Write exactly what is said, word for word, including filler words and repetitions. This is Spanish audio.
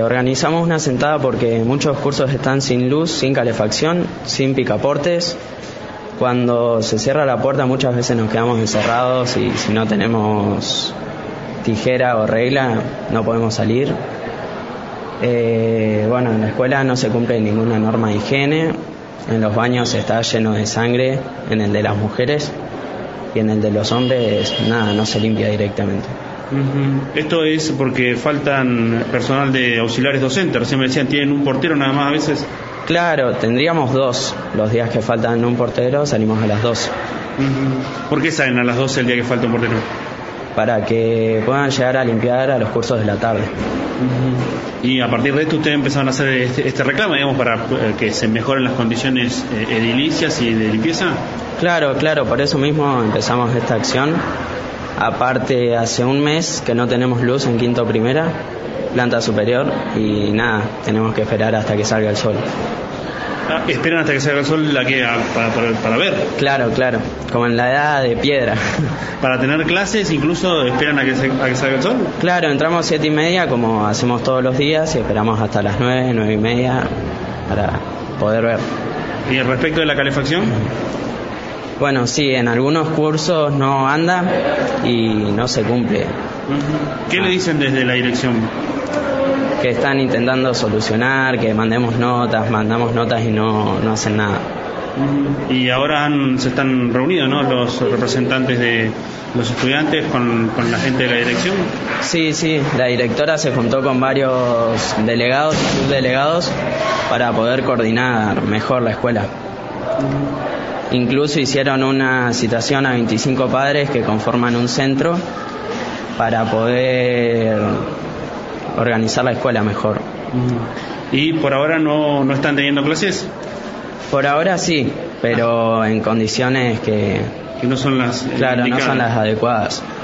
organizamos una sentada porque muchos cursos están sin luz, sin calefacción, sin picaportes. Cuando se cierra la puerta muchas veces nos quedamos encerrados y si no tenemos tijera o regla no podemos salir. Eh, bueno, en la escuela no se cumple ninguna norma de higiene, en los baños está lleno de sangre, en el de las mujeres, y en el de los hombres nada, no se limpia directamente. Uh-huh. Esto es porque faltan personal de auxiliares docentes, recién me decían, tienen un portero nada más a veces. Claro, tendríamos dos, los días que faltan un portero salimos a las dos. Uh-huh. ¿Por qué salen a las doce el día que falta un portero? Para que puedan llegar a limpiar a los cursos de la tarde. Uh-huh. Y a partir de esto ustedes empezaron a hacer este, este reclamo, digamos, para eh, que se mejoren las condiciones eh, edilicias y de limpieza. Claro, claro, por eso mismo empezamos esta acción. Aparte, hace un mes que no tenemos luz en quinto primera, planta superior, y nada, tenemos que esperar hasta que salga el sol. Ah, ¿esperan hasta que salga el sol la que, para, para, para ver? Claro, claro, como en la edad de piedra. ¿Para tener clases incluso esperan a que, se, a que salga el sol? Claro, entramos siete y media como hacemos todos los días y esperamos hasta las nueve, nueve y media para poder ver. ¿Y respecto de la calefacción? Bueno, sí, en algunos cursos no anda y no se cumple. ¿Qué le dicen desde la dirección? Que están intentando solucionar, que mandemos notas, mandamos notas y no, no hacen nada. Y ahora han, se están reunidos, ¿no?, los representantes de los estudiantes con, con la gente de la dirección. Sí, sí, la directora se juntó con varios delegados y subdelegados para poder coordinar mejor la escuela. Incluso hicieron una citación a veinticinco padres que conforman un centro para poder organizar la escuela mejor. ¿Y por ahora no, no están teniendo clases? Por ahora sí, pero en condiciones que, que no son las claro, indicadas. no son las adecuadas.